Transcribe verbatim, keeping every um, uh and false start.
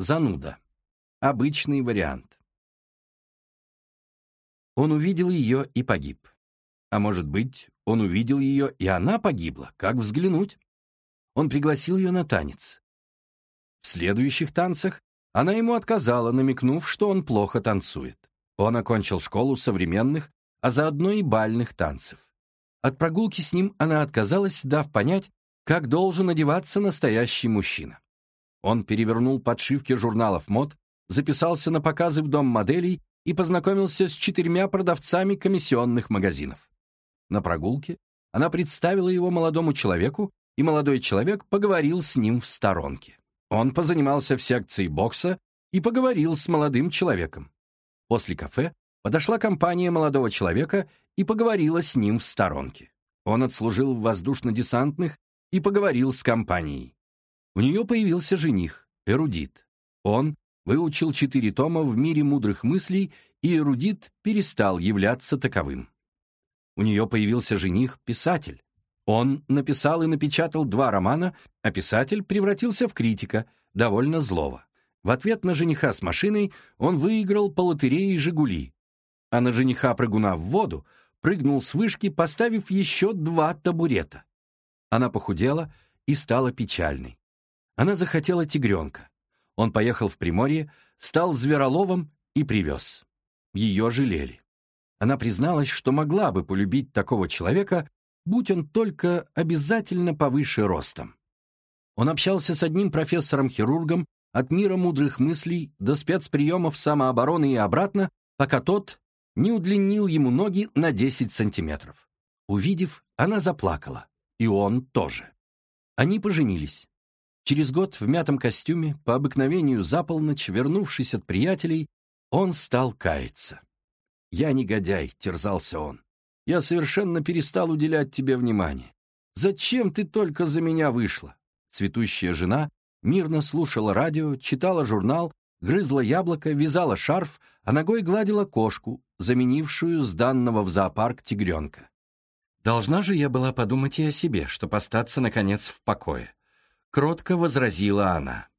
зануда. Обычный вариант. Он увидел ее и погиб. А может быть, он увидел ее, и она погибла. Как взглянуть? Он пригласил ее на танец. В следующих танцах она ему отказала, намекнув, что он плохо танцует. Он окончил школу современных, а заодно и бальных танцев. От прогулки с ним она отказалась, дав понять, как должен одеваться настоящий мужчина. Он перевернул подшивки журналов мод, записался на показы в дом моделей и познакомился с четырьмя продавцами комиссионных магазинов. На прогулке она представила его молодому человеку, и молодой человек поговорил с ним в сторонке. Он позанимался в секции бокса и поговорил с молодым человеком. После кафе подошла компания молодого человека и поговорила с ним в сторонке. Он отслужил в воздушно-десантных и поговорил с компанией. У нее появился жених, эрудит. Он выучил четыре тома в мире мудрых мыслей, и эрудит перестал являться таковым. У нее появился жених, писатель. Он написал и напечатал два романа, а писатель превратился в критика, довольно злого. В ответ на жениха с машиной он выиграл по лотерее «Жигули», а на жениха-прыгуна в воду прыгнул с вышки, поставив еще два табурета. Она похудела и стала печальной. Она захотела тигренка. Он поехал в Приморье, стал звероловом и привез. Ее жалели. Она призналась, что могла бы полюбить такого человека, будь он только обязательно повыше ростом. Он общался с одним профессором-хирургом от мира мудрых мыслей до спецприемов самообороны и обратно, пока тот не удлинил ему ноги на десять сантиметров. Увидев, она заплакала, и он тоже. Они поженились. Через год в мятом костюме, по обыкновению за полночь, вернувшись от приятелей, он стал каяться. «Я негодяй», — терзался он. «Я совершенно перестал уделять тебе внимание. Зачем ты только за меня вышла?» Цветущая жена мирно слушала радио, читала журнал, грызла яблоко, вязала шарф, а ногой гладила кошку, заменившую сданного в зоопарк тигренка. «Должна же я была подумать и о себе, чтоб остаться, наконец, в покое», — кротко возразила она.